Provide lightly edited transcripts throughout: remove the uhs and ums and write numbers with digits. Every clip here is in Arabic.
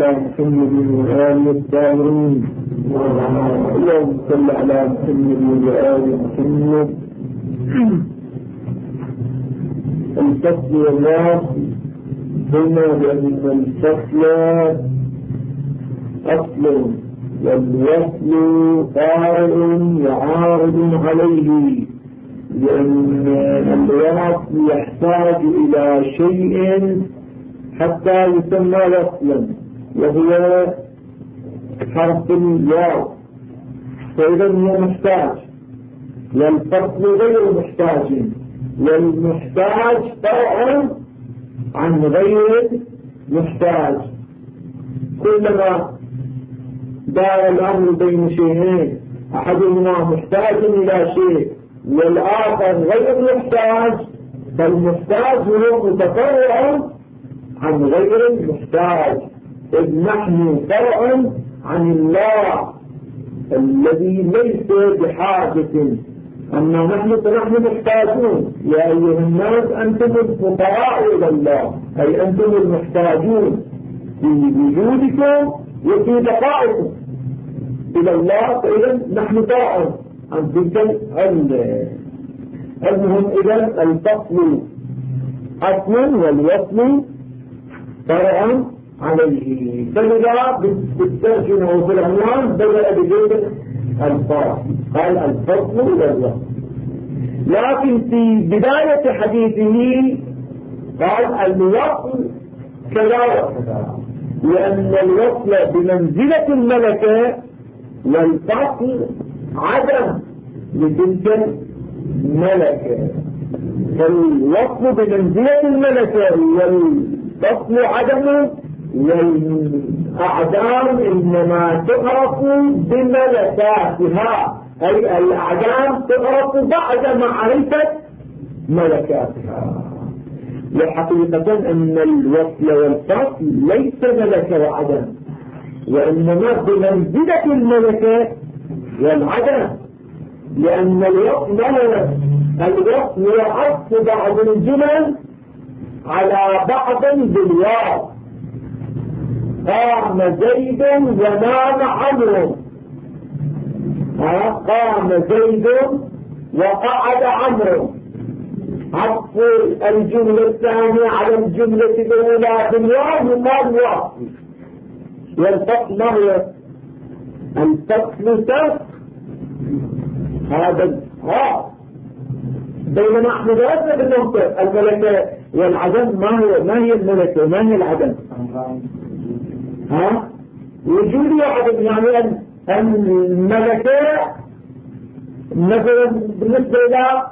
على محمد وآله الطاهرين. اللهم صل على محمد وآل محمد. الفصل والوصل هنا بأن الفصل أصل والوصل طارئ وعارض عليه، لأن الوصل يحتاج إلى شيء حتى يسمى وصلا، وهو حرف الواو، فإذا هو محتاج، والفصل غير محتاج، والمحتاج فرع عن غير محتاج. كلما دار الأمر بين شيئين أحدهما محتاج إلى شيء والآخر غير محتاج، فالمحتاج هو متفرع عن غير المحتاج، إذ نحن فرع عن الله الذي ليس بحاجة، أما نحن فنحن محتاجون. يا أيها الناس أنتم الفقراء إلى الله، أي أنتم المحتاجون في وجودكم وفي بقائكم إلى الله، فإذا نحن فرع عن تلك المهم. إذا الفصل أصل والوصل فرع عليه، فلذا بالترجمة وفي العنوان بدأ بذكر الفرع، قال الفصل والوصل. لكن في بداية حديثه قال الوصل كذا وكذا، لأن الوصل بمنزلة الملكة والفصل عدم لتلك الملكة، فالوصل بمنزلة الملكة والفصل عدم، والأعدام إنما تعرف بملكاتها، أي الأعدام تعرف بعد معرفة ملكاتها. وحقيقة أن الوصل والفصل ليس ملكة وعدم، وإنما بمنزلة الملكة والعدم، لأن الوصل يعطف بعض الجمل على بعض بالواو. قام زيد ونام عمرو، قام زيد وقعد عمرو، عطف الجملة الثانية على الجملة الأولى بالواو يقال وصل. والفصل ما هو؟ الفصل سفر هذا بينما احنا درسنا بالنقطة الملكة والعدم. ما هي الملكة وما هي العدم؟ وجود وعدم، يعني الملكة مثلا بالنسبة إلى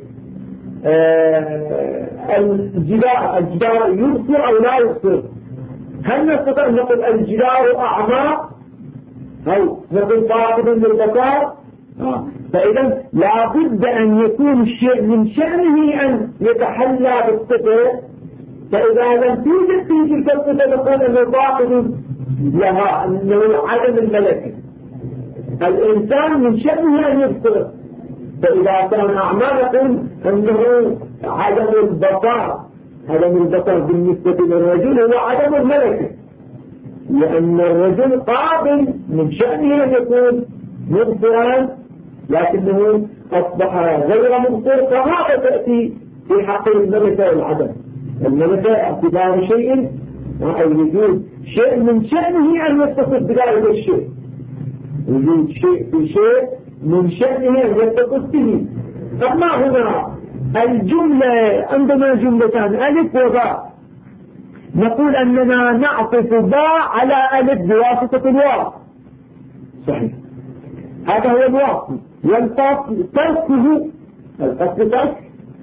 الجدار يبصر أو لا يبصر، هل نستطيع أن نقول الجدار أعمى أو نقول فاقد للبصر؟ فإذا لا بد أن يكون الشيء من شأنه أن يتحلى بالصفة، فإذا لم توجد في تلك الصفة نقول أنه فاقد لها، أنه عدم الملكة. الإنسان من شأنه أن يبصر، فإذا كان أعمى نقول أنه عدم البصر. عدم البصر بالنسبة للرجل هو عدم الملكة، لأن الرجل قابل من شأنه أن يكون مبصرا، لكنه أصبح غير مبصر، فهذا تأتي في حق الملكة والعدم. الملكة اعتبار شيء أو وجود شيء من شأنه أن يتصف بذلك الشيء، وجود شيء في شيء من شأنه أن يتصف به. أما هنا الجملة عندنا جملتان ألف وباء، نقول أننا نعطف باء على ألف بواسطة الواو، صحيح، هذا هو الواصل. والفصل تركه، الفصل ترك.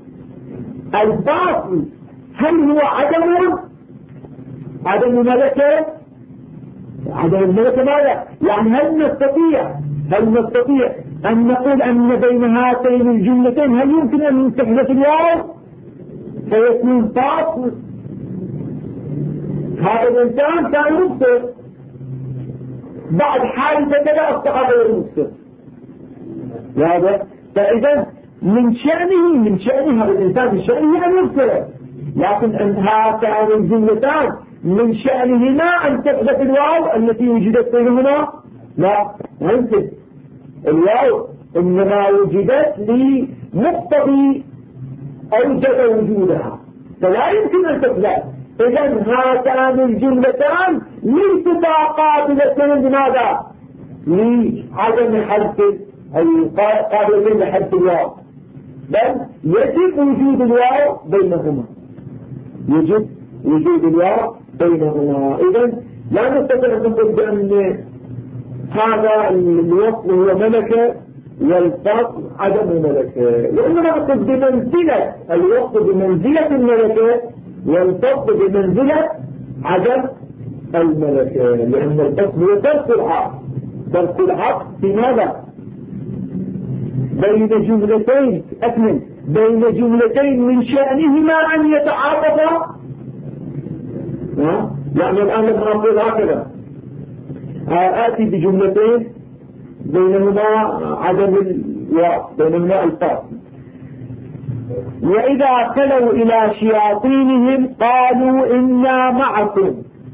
الفاصل هل هو عدم ملكة؟ عدم الملكة ماذا؟ يعني هل نستطيع أن نقول أن بين هاتين الجملتين هل يمكن أن تحدث الواو فيكون فاصل؟ هذا الإنسان كان مبصر، بعد حادثة كذا أصبح غير مبصر. واضح؟ فإذا من شأنه هذا الإنسان من شأنه أن يبصر، لكن أن هاتان الجملتان من شأنهما أن تثبت الواو التي وجدت بينهما؟ لا، ما يمكن. الواو إنما وجدت لمقتضي أوجد وجودها، فلا يمكن أن تثبت. إذن هاتان الجملتان ليستا قابلتين لماذا؟ لعدم حذف أي قابلتين لحذف الواو، بل يجب وجود الواو بينهما، يجب وجود الواو بينهما. إذن لا نستطيع أن نقول بأن هذا الوصل هو ملكة والفصل عدم ملكة، وإنما نقول بمنزلة الوصل بمنزلة الملكة والفصل بمنزلة عدم الملكة، لأن الفصل هو ترك الحق. ترك الحق في ماذا؟ بين جملتين أكمل، بين جملتين من شأنهما أن يتعاطفا. يعني الآن لما أقول هكذا آتي بجملتين بينهما عدم الواو، بينهما الفاصل. وإذا خلوا إلى شياطينهم قالوا إنا معكم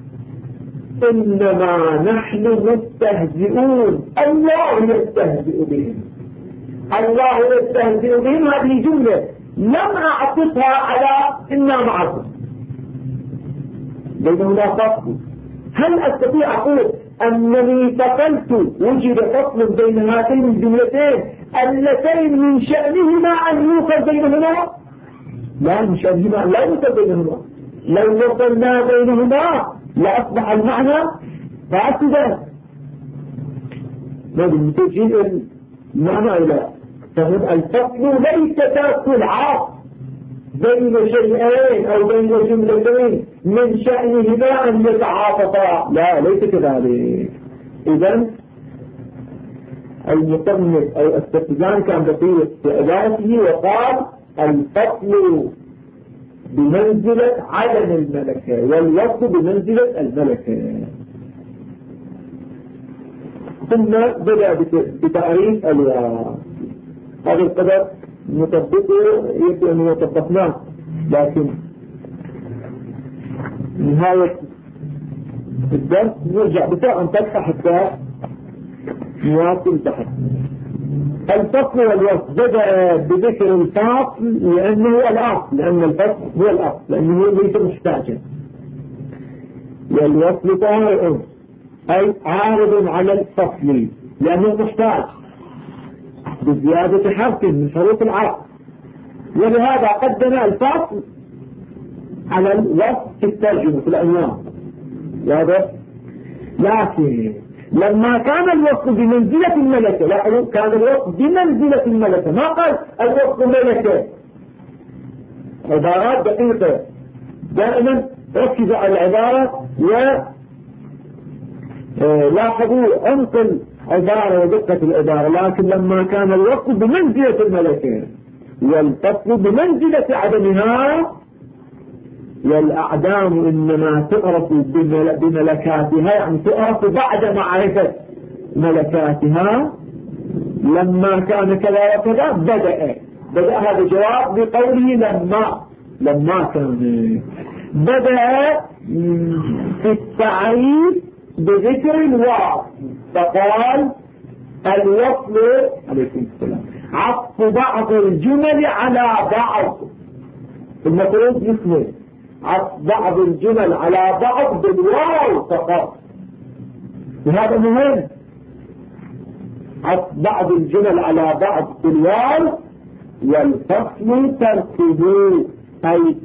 إنما نحن مستهزئون. الله يستهزئ بهم، الله يستهزئ بهم. هذه جملة لم أعطفها على إنا معكم، بينهما فصل. هل أستطيع أقول أنني فصلت وجد فصل بين هاتين الجملتين اللتين من شأنهما أن يوصل بينهما؟ لا، من شأنهما لا يوصل بينهما. لو وصلنا بينهما لأصبح المعنى فاسدا. لازم تجيء المعنى إلى فهم. الفصل ليس ترك العاطف بين شيئين أو بين جملتين من شأنهما أن يتعاطفا، لا، ليس كذلك. إذن المصنف أو السفزان كان بقية استعداده وقال الفصل بمنزلة عدم الملكة والوصل بمنزلة الملكة. ثم بدأ بتعريف الواو. هذا القدر نطبقه، يبدو أنه طبقناه، لكن نهاية الدرس نرجع بسرعة نفتح حتى نواصل تحت. الفصل والوصل بدأ بذكر الفصل لأنه هو الأصل، لأن الفصل هو الأصل لأنه ليس محتاجا. والوصل طارئ أي عارض على الفصل لأنه محتاج بزيادة حرف من حروف العرض، ولهذا قدم الفصل على الوصف في الترجمة في العنوان. لكن لما كان الوصف بمنزلة الملكة، لاحظوا كان الوصف بمنزلة الملكة، ما قال الوصف ملكة. عبارات دقيقة، دائما ركزوا على العبارة ولاحظوا عمق العبارة ودقة العبارة. لكن لما كان الوصف بمنزلة الملكة والفصل بمنزلة عدمها، والأعدام إنما تعرف بملكاتها، يعني تعرف بعد معرفة ملكاتها. لما كان كذا وكذا بدأ هذا جواب بقوله لما كان بدأ في التعريف بذكر الواو، فقال الوصل عليكم السلام عطف بعض الجمل على بعض. المفروض يسمى عطف بعض الجمل على بعض بالواو فقط، وهذا مهم. عطف بعض الجمل على بعض بالواو، والفصل تركه أي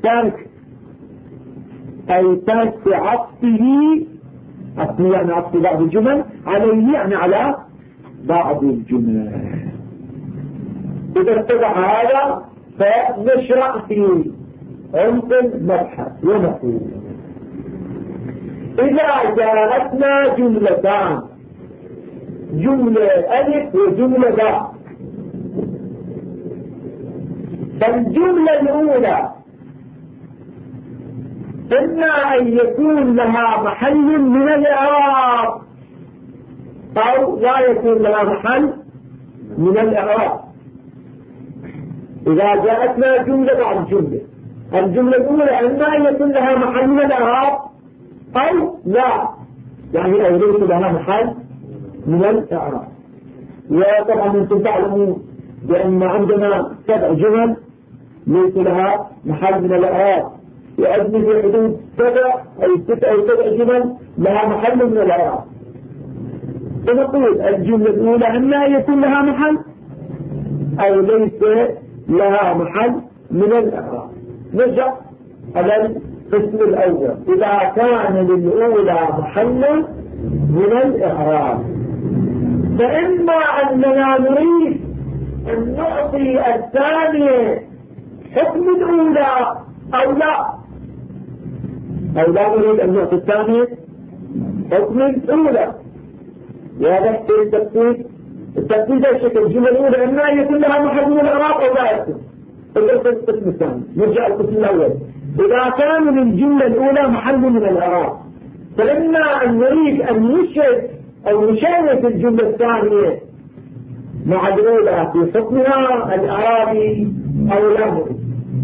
ترك عطفه، يعني عطف بعض الجمل عليه، يعني على بعض الجمل. إذا اتبع هذا فنشرع في عمق المبحث ونقول إذا جاءتنا جملتان، جملة ألف وجملة باء، فالجملة الأولى إما أن يكون لها محل من الإعراب أو لا يكون لها محل من الإعراب. إذا جاءتنا جملة بعد جملة، الجملة الأولى إما أن يكون لها محل من الإعراب أو لا، يعني أو ليس لها محل من الإعراب. وطبعا أنتم تعلمون بأن عندنا 7 جمل ليس لها محل من الإعراب، وأدنى في حدود 7 أو 6 أو 7 جمل لها محل من الإعراب. فنقول الجملة الأولى إما يكون لها محل أو ليس لها محل من الإعراب. نرجع على القسم الأول. إذا كان للأولى محل من الإعراب فإما أننا نريد أن نعطي الثانية حكم الأولى أو لا نريد أن نعطي الثانية حكم الأولى. واضح في التفسير الشكل. الجملة الأولى إما يكون لها محل من الإعراب أو لا يكون. القسم الثاني نرجع القسم الأول. إذا كان للجملة الأولى محل من الإعراب فإما أن نريد أن نشرك أو نشارك الجملة الثانية مع الأولى في حكمها الإعرابي أو لا نريد.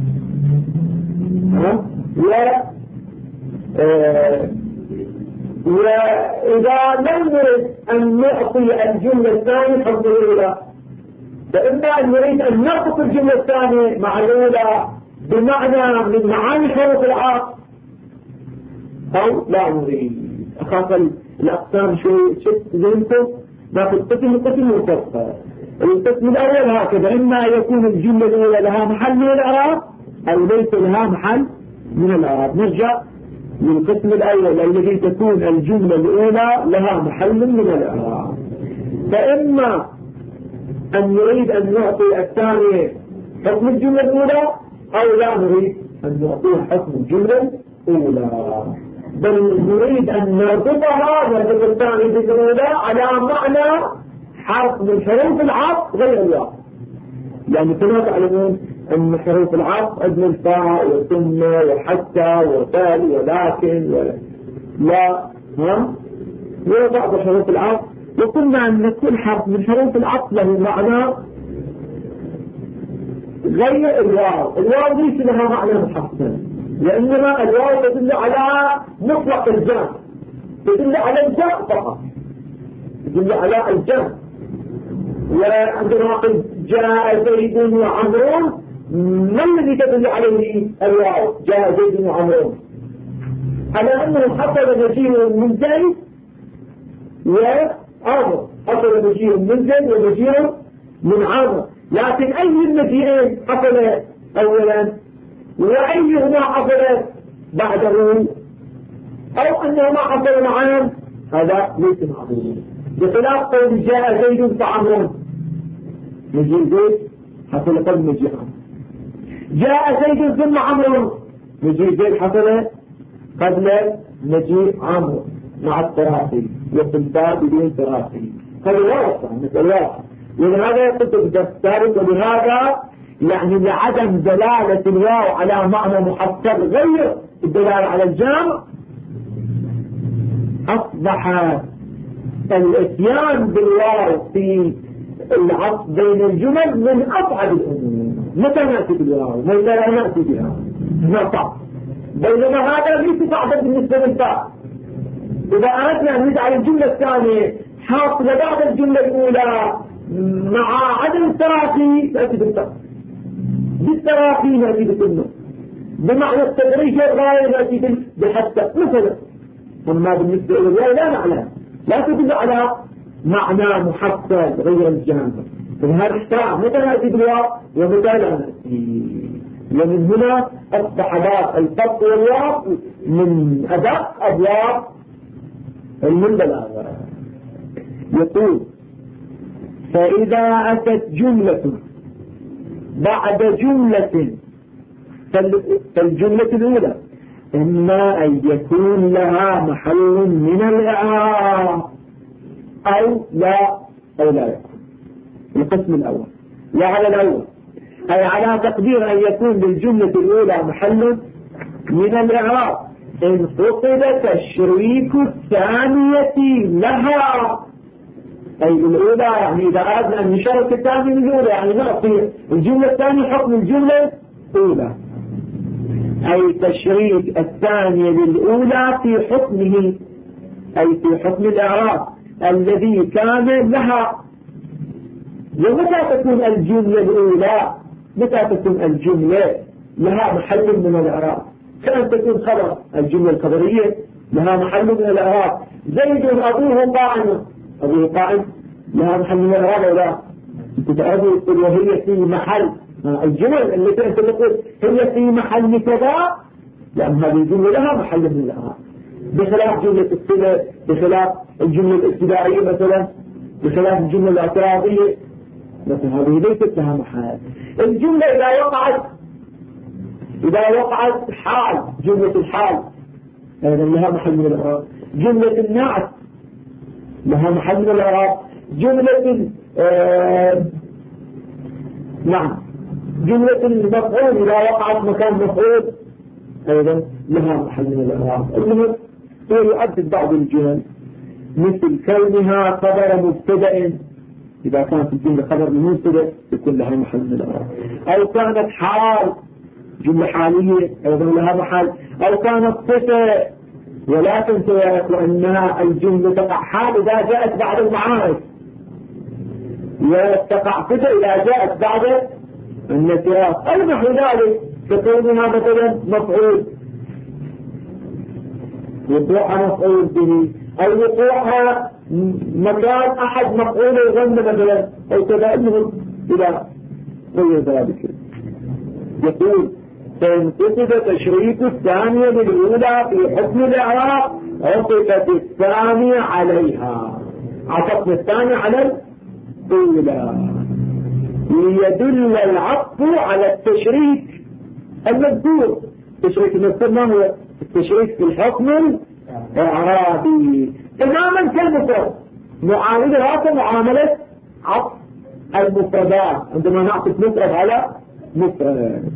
وإذا لم نريد أن نعطي الجملة الثانية حكم الأولى فإما أن نريد أن نقص الجملة الثانية مع الأولى بمعنى من معاني حروف العطف أو لا نريد. أخاف الأقسام شوي شفت ذهنكم ناخذ قسم وقسم. القسم الأول هكذا إما يكون الجملة الأولى لها محل من الإعراب أو ليس لها محل من الإعراب. نرجع للقسم الأول الذي تكون الجملة الأولى لها محل من الإعراب. فإما أن نريد أن نعطي الثانية حكم الجملة الأولى أو لا نريد أن نعطيه حكم الجملة الأولى، بل نريد أن نربطها نربط الثانية بالأولى على معنى حرف من حروف العطف غير الواو. يعني كما تعلمون أن حروف العطف أدن الفاء وثم وحتى وبال ولكن ولا وبعض حروف العطف، وقلنا أن كل حرف من حروف العطف له معنى غير الواو. الواو ليس لها معنى محسن، لأنما الواو تدل على مطلق الجمع، تدل على الجمع فقط، تدل على الجمع. وعندما قلت جاء زيد وعمرو ما الذي تدل عليه الواو؟ جاء زيد وعمرو على أنه حصل مجيء من زيد وعمرو، حصل مجيء من زيد ومجيء من عمرو، لكن أي المجيئين حصل أولا وأيهما حصل بعده أو أنهما حصل معا هذا ليس معلوم. بخلاف قول جاء زيد فعمرو، مجيء زيد حصل قبل مجيء عمرو. جاء زيد ثم عمرو، مجيء زيد حصل قبل مجيء عمرو مع التراخي، وفي الباب بدون تراخي. هذا واضح مثل واضح. ولهذا قلت بالتفسير ولهذا يعني لعدم دلالة الواو على معنى محصل غير الدلالة على الجمع أصبح الاتيان بالواو في العطف بين الجمل من أصعب الأمور. متى نأتي بالواو؟ متى لا نأتي بها؟ نصعب. بينما هذا ليس صعبا بالنسبة للباء. إذا أردنا أن نجعل الجملة الثانية حاصلة بعد الجملة الأولى مع عدم التراخي نأتي بالتراخي، بالتراخي نأتي بالسنة، بمعنى التدريج الغاية نأتي بحتى مثلا. أما بالنسبة إلى الواو لا نعلم، لا تدل على معنى محصل غير الجامع. فهذا احترام متى نأتي بالواو ومتى لا نأتي. ومن هنا أصبح باب الفرق والواو من أدق أبواب البلاغة. يقول فإذا أتت جملة بعد جملة فالجملة الأولى إما أن يكون لها محل من الإعراب أو لا يكون. القسم الأول وعلى الأول أي على تقدير أن يكون للجملة الأولى محل من الإعراب إن فقد تشريك الثانية لها. أي الأولى يعني إذا أردنا أن نشارك الثانية من الأولى يعني نعطي الجملة الثانية حكم الجملة الأولى. أي تشريك الثانية للأولى في حكمه، أي في حكم الإعراب الذي كان لها. ومتى تكون الجملة الأولى؟ متى تكون الجملة لها محل من الإعراب؟ كأن تكون خبر، الجملة الخبرية لها محل من الإعراب. زيد أبوه قائم، أبوه قائم لها محل من الإعراب أو لا؟ أنت تعرفوا تقول وهي في محل، الجمل التي أنت تقول هي في محل كذا، لأن هذه الجملة لها محل من الإعراب، بخلاف جملة الصلة، بخلاف الجملة الابتدائية مثلا، بخلاف الجملة الاعتراضية مثلا، هذه ليست لها محل. الجملة إذا وقعت حال، جملة الحال أيضا لها محل من الإعراب. جملة النعت لها محل من الإعراب. جملة نعم، جملة المفعول إذا وقعت مكان مفعول أيضا لها محل من الإعراب. المهم هو يعدد بعض الجمل مثل كونها خبر مبتدأ، إذا كانت الجملة خبر مبتدأ يكون لها محل من الإعراب. أو كانت حال، جملة حالية أيضا لها محل. أو كانت صفة، ولا تنسوا أنها الجملة تقع حال إذا جاءت بعد المعارف، وتقع صفة إذا جاءت بعد النكرات. أو نحو ذلك ككونها مثلا مفعول، وقوعها مفعول به، أو وقوعها مكان أحد مفعول الغنى مثلا، أو كذا. إلى غير ذلك. يقول فانقصد تشريك الثانية للأولى في حكم الإعراب، عطفت الثانية عليها، عطفنا الثانية على الأولى ليدل العطف على التشريك المذكور. التشريك المذكور ما هو؟ التشريك في الحكم الإعرابي تماما كالمفرد، معاملة معاملة عطف المفردات عندما نعطف مفرد على مفرد.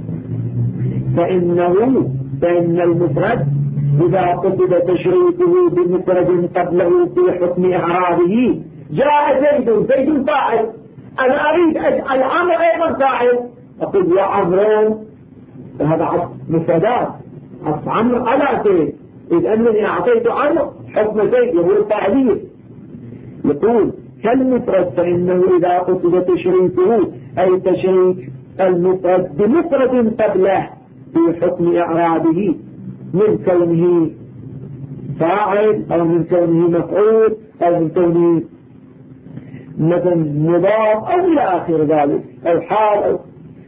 فإن المفرد إذا قصد تشريكه بمفرد قبله في حكم إعرابه، جاء زيد فاعل، أنا أريد أجعل عمرو أيضا فاعل، أقول يا عمرو، هذا عطف مفردات، عطف عمرو على زيد، إذ أنني أعطيت عمرو حكم زيد وهو الفاعلية. يقول كالمفرد فإنه إذا قصد تشريكه أي تشريك المفرد بمفرد قبله في حكم إعرابه، من كونه فاعل أو من كونه مفعول أو من كونه مثلا مضاف أو إلى آخر ذلك، أو حال أو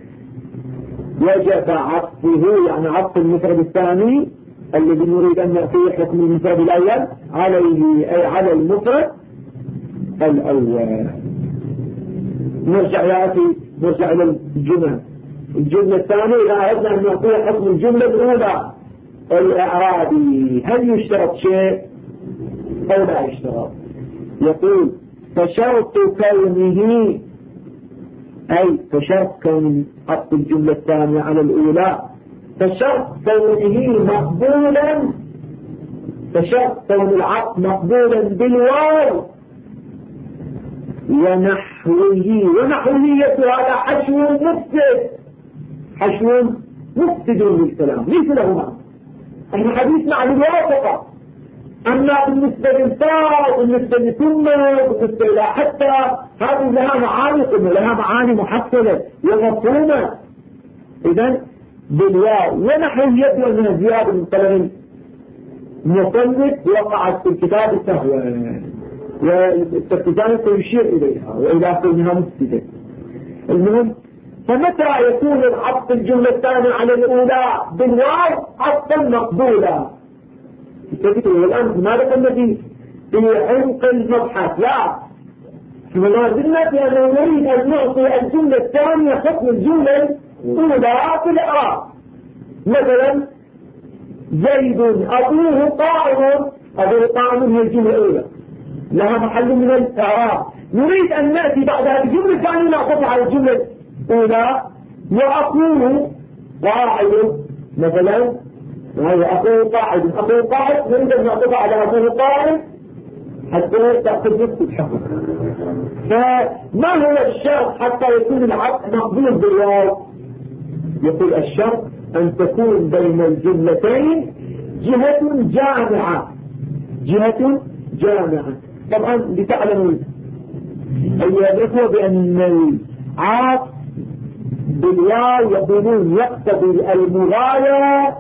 وجب عطفه، يعني عطف المفرد الثاني الذي نريد أن نأتيه حكم المفرد الأول عليه، أي على المفرد الأول. نرجع إلى الجملة الثانية. إذا أردنا أن نعطيه حكم الجملة الأولى الإعرابي، هل يشترط شيء أو لا يشترط؟ يقول فشرط كونه، أي فشرط كون عطف الجملة الثانية على الأولى، فشرط كونه مقبولا، فشرط كون العطف مقبولا بالواو ونحوية هذا حشو مفسد للكلام، ليس له معنى. احنا حديثنا عن الواو فقط، اما بالنسبة للفاء، بالنسبة لثم، بالنسبة الى حتى، هذه لها معاني، لها معاني محصلة ومفهومة. اذا بالواو ونحوية لأنها زيادة من طلب المصنف وقعت في الكتاب السهوة، والتفتان سيشير إليها وإلى كونها مفسدة. المهم فمتى يكون العطف الجملة الثانية على الأولى بالواو عطفا مقبولا؟ والآن ماذا قلنا في عمق المبحث؟ لا، ما زلنا في أنه نريد أن نعطي الجملة الثانية حكم الجملة الأولى في الإعراب. مثلا زيد أبوه قائم، أبوه قائم هي الجملة الأولى لها محل من الإعراب، نريد أن نأتي بعد هذه الجملة الثانية نعطف على الجملة الأولى، وأقوله قاعد مثلا، أقوله قاعد نريد أن نعطف على أقوله قاعد حتى تأخذ نفس الحكم. فما هو الشرط حتى يكون العطف مقبول بالواو؟ يقول الشرط أن تكون بين الجملتين جهة جامعة. جهة جامعة. طبعا لتعلموا أيها الإخوة بأن العاطف بالواو يقولون يقتضي المغايرة،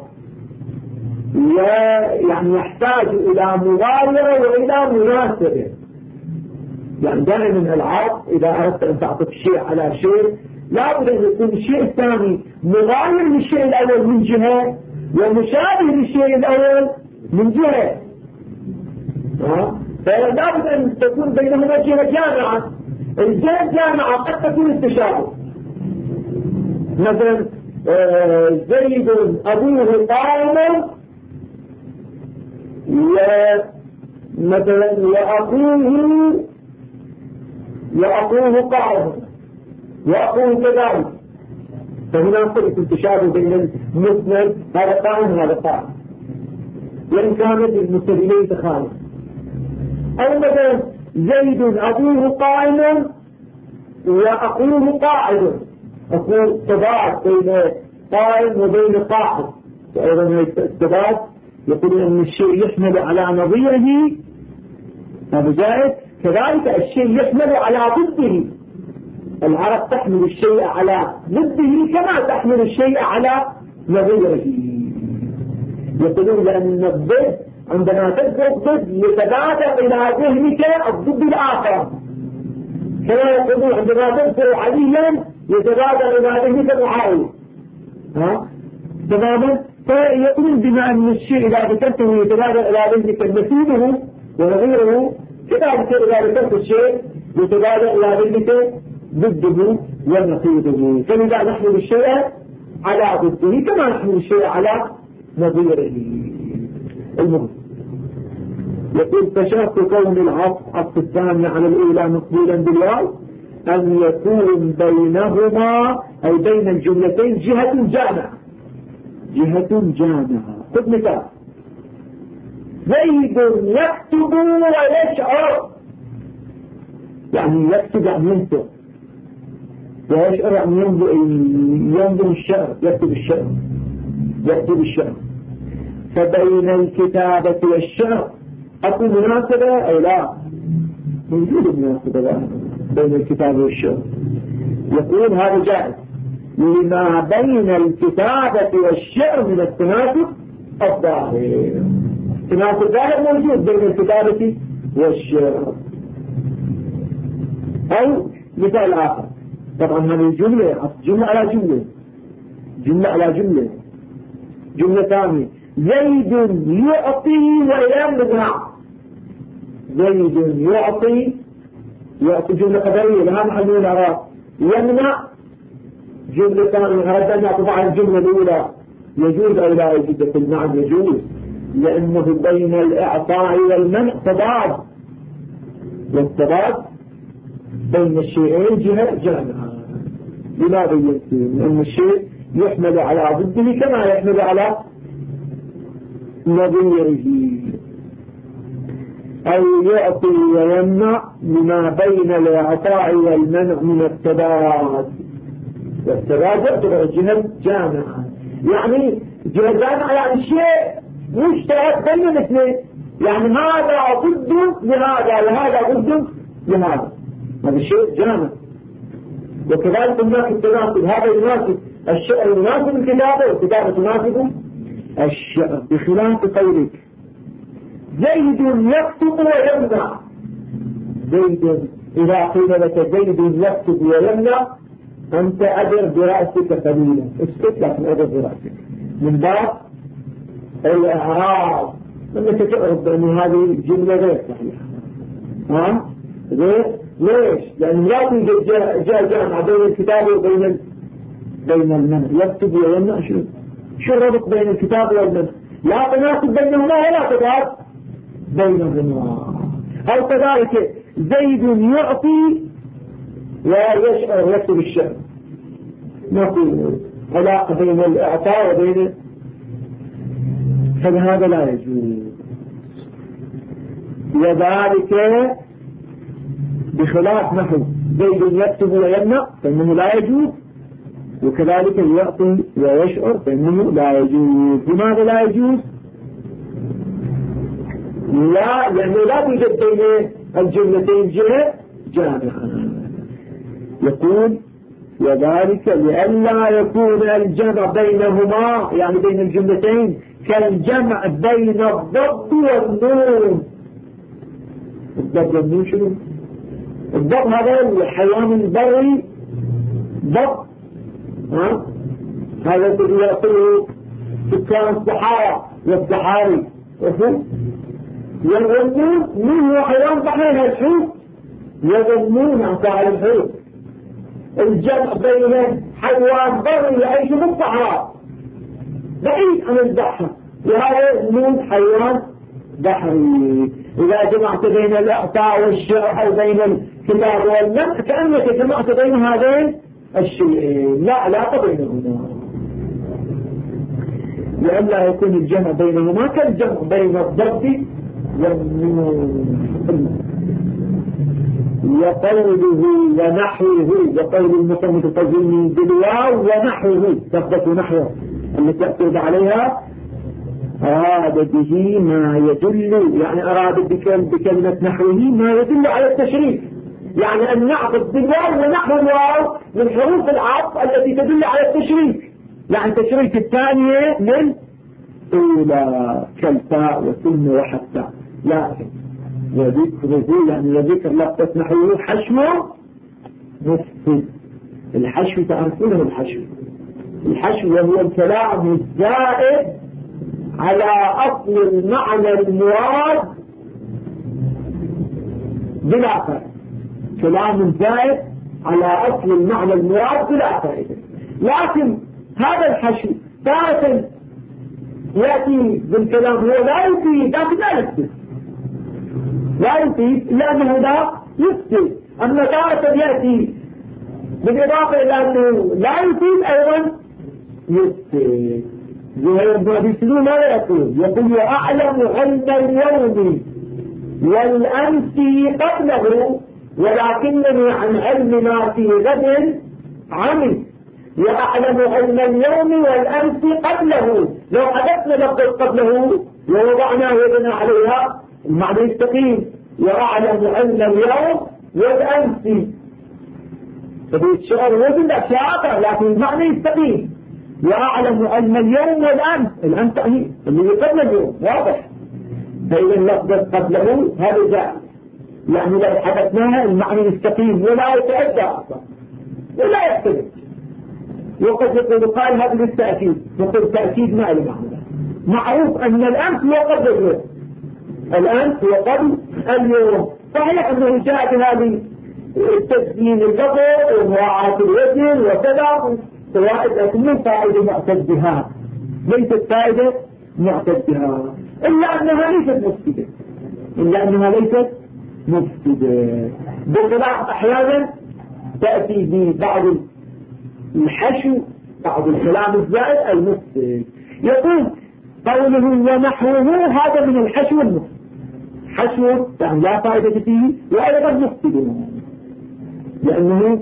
يعني يحتاج إلى مغايرة وإلى مناسبة. يعني دائما العاطف إذا أردت أن تعطف شيء على شيء لا بد أن يكون الشيء الثاني مغاير للشيء الأول من جهة ومشابه للشيء الأول من جهة. فلا بد أن تكون بينهما جهة جامعة. الجهة الجامعة قد تكون التشابه. مثلا زيد أبوه قائم مثلا وأخوه قائم وأخوه كذلك، فهنا قلت التشابه بين المسند هذا قائم وهذا قائم وإن كانت المستدلين تخالف. أو مثلا زيد أبوه قائم وأخوه قاعد، أقول تضاد بين قائم وبين قاعد. وأيضا التضاد يقول أن الشيء يحمل على نظيره، هذا جائز. كذلك الشيء يحمل على ضده. العرب تحمل الشيء على ضده كما تحمل الشيء على نظيره. يقولون لأن الضد عندما تذكر الضد يتبادر إلى ذهنك الضد الآخر، كما يقولون عندما تذكر عليا يتبادر إلى ذهنك معاوية. تماما. فيقولون بما أن الشيء إذا ذكرته يتبادر إلى ذهنك مثيله ونظيره، كذلك إذا ذكرت الشيء يتبادر إلى ذهنك ضده ونقيضه. فلذا نحمل الشيء على ضده كما نحمل الشيء على نظيره. المهم يقول فشرط كون العطف الثاني على الأولى مقبولا بالواو أن يكون بينهما أي بين الجملتين جهة جامعة. جهة جامعة. خذ مثال: زيد يكتب ويشعر. يعني يكتب يعني ينطق، ويشعر يعني ينظر الشعر، يكتب الشعر، يكتب الشعر. فبين الكتابة والشعر أكو مناسبة أو لا؟ موجود مناسبة بين الكتابة والشعر. يقول هذا جائز لما بين الكتابة والشعر من التناسب الظاهر. التناسب الظاهر موجود بين الكتابة والشعر. أو مثال آخر، طبعا هذه الجملة جملة على جملة، جملة على جملة. جملة ثانية: زيد يعطي ويمنع. زيد يعطي جملة خبرية لها محل من الإعراب. يمنع جملة ثانية. هذا أن طبعا الجملة الأولى يجوز أو لا يجوز في المعنى؟ يجوز، لأنه بين الإعطاء والمنع تضاد، والتضاد بين الشيئين جهة جامعة. لماذا يمكن؟ لأن الشيء يحمل على ضده كما يحمل على نظيره. أو يعطي ويمنع لما بين الإعطاء والمنع من التضاد، والتضاد يعتبر جهة جامعة. يعني جهة جامعة يعني شيء مشترك بين الاثنين، يعني هذا ضد لهذا وهذا ضد لهذا، هذا شيء جامع. وكذلك هناك التناسب، هذا يناسب الشعر يناسب الكتابة والكتابة تناسب الشعر، بخلاف قولك زيد يكتب ويمنع. زيد إذا قيل لك زيد يكتب ويمنع أنت أدر برأسك قليلا، اسكت لك أدر برأسك من باب الإعراب، أنك تعرف بأن هذه الجملة غير صحيحة. غير ليش؟ لأن لا توجد جامعة بين الكتاب وبين المنع. يكتب ويمنع شو الربط بين الكتاب والمنع؟ لا تناسب بينهما ولا تضاد بينهما. أو كذلك زيد يعطي ويشعر، يكتب الشعر، ما في علاقة بين الإعطاء وبين، فهذا لا يجوز. وذلك بخلاف نحو زيد يكتب ويمنع فإنه لا يجوز، وكذلك يعطي ويشعر فإنه لا يجوز. لماذا لا يجوز؟ لا، لأنه لا توجد بين الجملتين جهة جامعة. يقول وذلك لئلا يكون الجمع بينهما، يعني بين الجملتين، كالجمع بين الضب والنون. الضب والنون شنو؟ الضب هذا الحيوان البري، ضب، هذا الذي يأكله سكان الصحارى والصحاري. والنون من هو حيوان بحري، الحوت، يظنون عن فاعل الحوت. الجمع بين حيوان بري يعيش في الصحراء بعيد عن البحر، وهذا نون حيوان بحري. إذا جمعت بين الإعطاء والشرع أو بين الكتاب والنفع كأنك جمعت بين هذين الشيئين، لا علاقة بينهما. لئلا يكون الجمع بينهما كالجمع بين الضب والنون. وقوله ونحوه، وقول المصنف القزويني بالواو ونحوه، تثبت نحوه التي تأكد عليها، أراد به ما يدل، يعني أراد بكلمة نحوه ما يدل على التشريف، يعني أن نعطف بالواو ونحو الواو من حروف العطف التي تدل على التشريف، يعني التشريف الثانية من أولى كالفاء وثم وحتى. لكن وذكره، يعني وذكر لفظة نحوه حشو مفسد. الحشو تعرفونه، الحشو وهو الكلام الزائد على أصل المعنى المراد بلا فائدة، كلام زائد على أصل المعنى المراد بلا فائدة. لكن هذا الحشو تارة يأتي بالكلام هو لا يفيد، لكن لا يفيد لأنه لا يفسد. أما تارة يأتي بالإضافة إلى أنه لا يفيد أيضا يفسد. زهير بن أبي سلول ماذا يقول؟ يقول وأعلم علم اليوم والأمس قبله ولكنني عن علم ما في غد عمي. وأعلم علم اليوم والأمس قبله، لو حدثنا لفظ قبله ووضعنا يدنا عليها المعنى يستقيم. وأعلم علم اليوم والأمس، فبيت الشعر وزن الأشياء لكن المعنى يستقيم. وأعلم علم اليوم والأمس، الأمس تأهيل اللي قبل اليوم واضح، فإذا اللفظ قبله هذا جاء، يعني لو حدثناها المعنى يستقيم ولا يتأدى أصلا ولا يختلف. وقد يقول قال هذا للتأكيد، يقول تأكيد ما له معنى. معروف أن الأمس هو قبل اليوم، الأمس هو قبل اليوم. صحيح أنه جاء بهذه التسجيل اللفظ ومراعاة الوزن وكذا فوائد، لكن من فائدة معتد بها، ليست فائدة معتد بها، إلا أنها ليست مفسدة، بخلاف أحيانا تأتي ببعض الحشو، بعض الكلام الزائد المفسد. يقول قوله ونحوه هذا من الحشو المفسد، حشو يعني لا فائدة فيه وأيضا مفسد، لأنه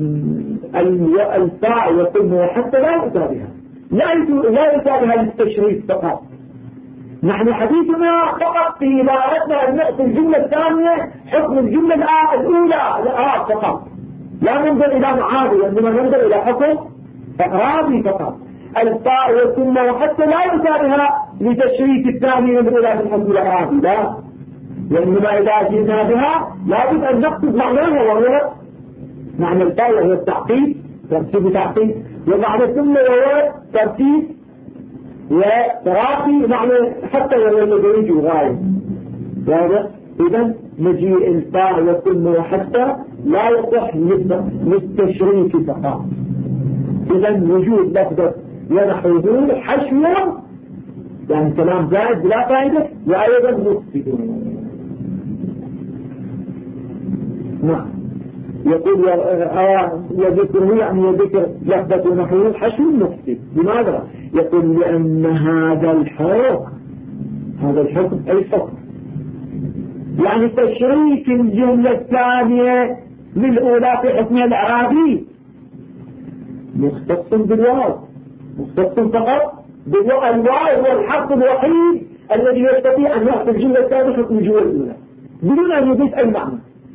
الفاء والثم حتى لا يتابعها، لا يتابعها للتشريف فقط. نحن حديثنا فقط في إذا أردنا أن نأتي الجملة الثانية حكم الجملة الأولى فقط، لا ننظر إلى معاضي، وإنما ننظر إلى حكم إعرابي فقط. الفاء والثم وحتى لا يتابعها لتشريف الثانية من الأولى في الحكم الإعرابي، لا، وإنما إذا جئنا بها لابد أن نقصد معناها، وهو معنى الفاء وهو التعقيد، ترتيب تعقيد، ومعنى الثم وهو ترتيب وتراخي، معنى حتى وهو الذي غاية. واضح؟ إذا مجيء الفاء والثم وحتى لا يصح للتشريك فقط. إذا وجود لفظة ونحوه حشو يعني كلام زائد بلا فائدة وأيضا مفسد. نعم. يقول يذكره يعني يذكر لفظة ونحوه حشو مفسد. لماذا؟ يقول لأن هذا الحكم أي حكم، يعني تشريك الجملة الثانية للأولى في حكمها الإعرابي مختص بالواو، مختص فقط بالواو. الواو هو الحرف الوحيد الذي يستطيع أن يعطي الجملة الثالثة في الجملة الأولى بدون أن يضيف أي معنى.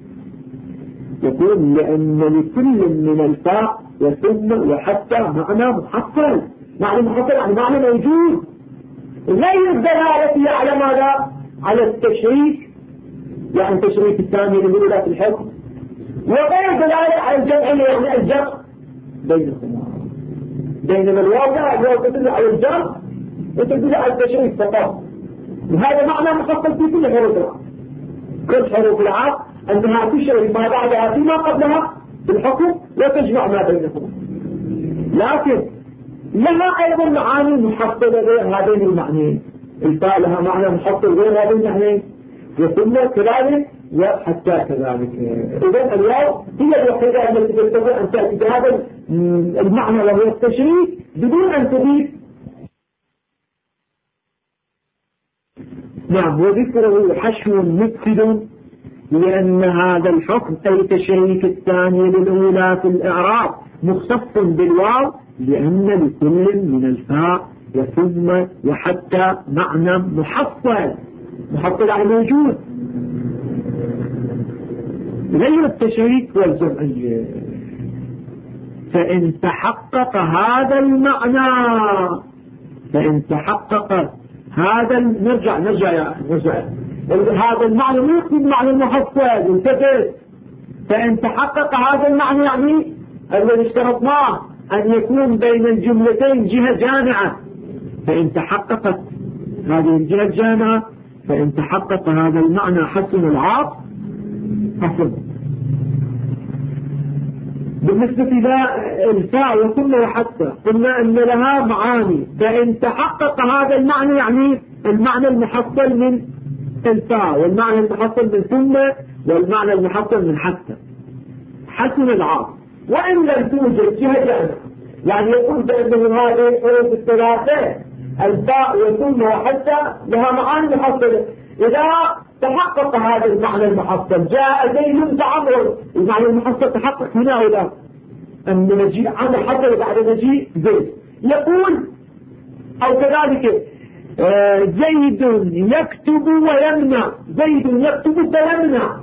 يقول لأن لكل من الفاء وثم وحتى معنى محصل. معنى محصل يعني معنى موجود غير الدلالة على ماذا؟ على التشريك، يعني التشريك الثاني للأولى في الحكم، وغير دلالة على الجمع يعني الجمع بينهما. بينما الواو تدل على الجمع وتدل على التشريك فقط. وهذا معنى محصل في كل حروف العقد. كل حروف العقد أنها تشرك ما بعدها فيما قبلها في الحكم وتجمع ما بينهما، لكن لها أيضا معاني محصلة غير هذين المعنيين. الفاء لها معنى محصل غير هذين المعنيين، وثم كذلك وحتى كذلك. إذن الواو هي الوحيدة التي تستطيع أن تأتي بهذا المعنى وهو التشريك بدون أن تضيف. نعم. وذكره حشو مفسد لأن هذا الحكم أي تشريك الثاني للأولى في الإعراب مختص بالواو، لأن لكل من الفاء وثم وحتى معنى محصل. محصل يعني موجود غير التشريك والجمعية. فإن تحقق هذا المعنى، فإن تحقق هذا نرجع هذا المعنى مو يقصد معنى المحصل. انتبه. فإن تحقق هذا المعنى يعني الذي اشترطناه أن يكون بين الجملتين جهة جامعة. فإن تحققت هذه الجهة الجامعة، فإن تحقق هذا المعنى حسن العاطف حسن. بالنسبة إلى الفاء وثم وحتى قلنا أن لها معاني. فإن تحقق هذا المعنى يعني المعنى المحصل من الفاء والمعنى المحصل من ثم والمعنى المحصل من حتى حسن العاطف. وإن لم توجد جهة جامعة يعني يقول بأنه هذه الحروف الثلاثة الفاء وثم وحتى لها معاني محصلة. إذا تحقق هذا المعنى المحصل جاء زيد بعمر، المعنى المحصل تحقق هنا أو لا؟ أن مجيء عمر حصل بعد مجيء زيد. يقول أو كذلك زيد يكتب ويمنع، زيد يكتب فيمنع،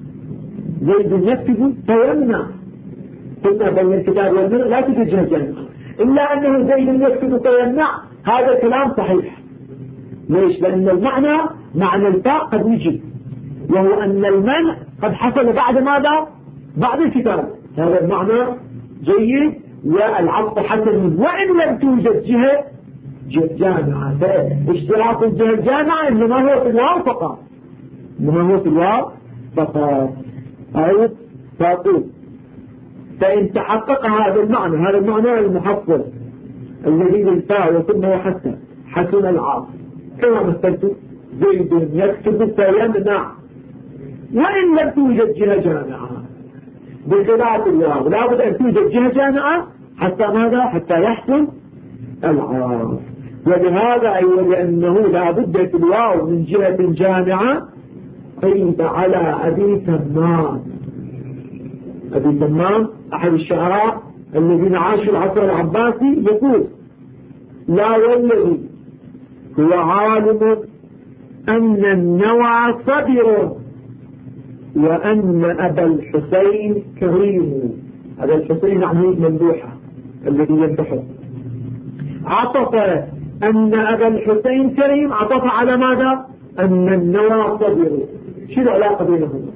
زيد يكتب فيمنع. قلنا بين الكتاب والمنع لا توجد جهة جامعة، إلا أنه زيد يكتب فيمنع. هذا الكلام صحيح. ليش؟ لأن المعنى معنى الفاء قد يجي، وهو أن المنع قد حصل بعد ماذا؟ بعد الكتاب. هذا المعنى جيد والعطف حسن. وإن لم توجد جهة جامعة، فاشتراط الجهة الجامعة إنما هو في الواو فقط، إنما هو في الواو فقط. أو فاقول فإن تحقق هذا المعنى، هذا المعنى المحصل الذي للفاء وثم وحتى حسن العاطف كما مثلت زيد يكتب فيمنع. وإن لم توجد جهة جامعة بخلاف الواو لابد أن توجد جهة جامعة حتى ماذا؟ حتى يحسن العاطف. ولهذا أي لأنه لابد في الواو من جهة جامعة. قيد على أبي تمام. أبي تمام أحد الشعراء الذين عاشوا العصر العباسي يقول: لا والذي هو عالم أن النوى صبر وأن أبا الحسين كريم. أبا الحسين عميد ممدوحة الذي يمدحه. عطف أن أبا الحسين كريم، عطف على ماذا؟ أن النوى صبر. شو العلاقة بينهما؟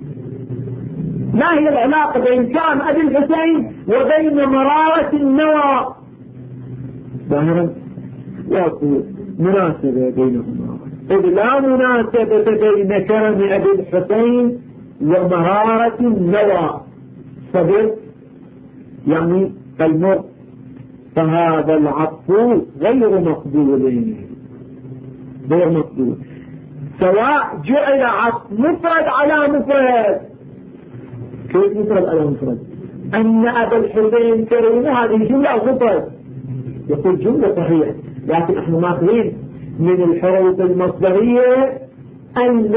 ما هي العلاقة بين كلام أبي الحسين وبين مرارة النوى؟ ظاهرا لا مناسبة بينهما، إذ لا مناسبة بين كرم أبي الحسين ومرارة النوى. صبر يعني المر، فهذا العطف غير مقبول، غير مقبول. سواء جعل عطف مفرد على مفرد. كيف مفرد على مفرد؟ أن أبا الحسين كريم، هذه جملة مفرد، يقول جملة صحيحة، لكن احنا ماخذين من الحروف المصدرية أن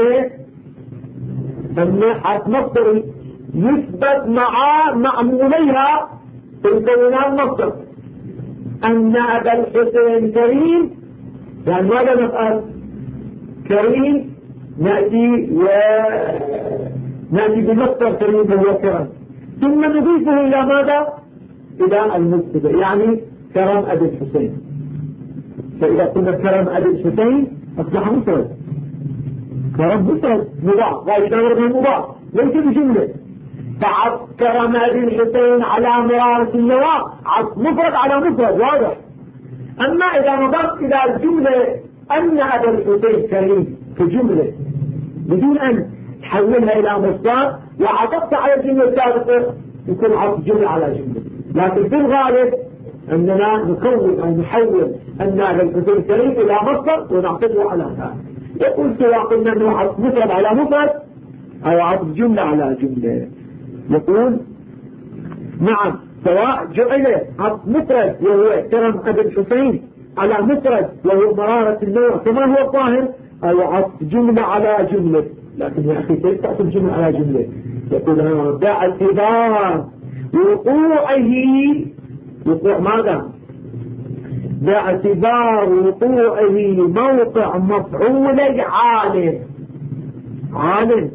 حرف مصدري يثبت مع معموليها في الكلمات مصدر. أن أبا الحسين كريم، يعني ماذا نفعل؟ كريم نأتي بمصدر كريم وهو كرم، ثم نضيفه إلى ماذا؟ إلى المبتدأ، يعني كرم أبي الحسين. فإذا قلنا كرم أبي الحسين أصبح مفرد، كرم مفرد مضاف، وإذا ورد مضاف ليس بجملة. فعطف كرم أبي الحسين على مرارة النواة عطف مفرد على مفرد واضح. أما إذا نضفت إلى الجملة أن أبا الحسين كريم في جملة بدون أن تحولها إلى مصدر وعطفت على الجملة السابقة يكون عطف جملة على جملة. لكن في الغالب أننا نكون أو نحول أن أبا الحسين كريم إلى مصدر ونعطفه على هذا. يقول سواء قلنا أنه عطف مفرد على مفرد أو عطف جملة على جملة. يقول نعم سواء جعل عطف مفرد وهو كرم أبي الحسين على مفرد وهو مرارة النوع كما هو الظاهر، أو عطف جملة على جملة. لكن يا أخي كيف تعطف جملة على جملة؟ يقول باعتبار وقوعه، وقوع ماذا؟ باعتبار وقوعه موقع مفعول عالم. عالم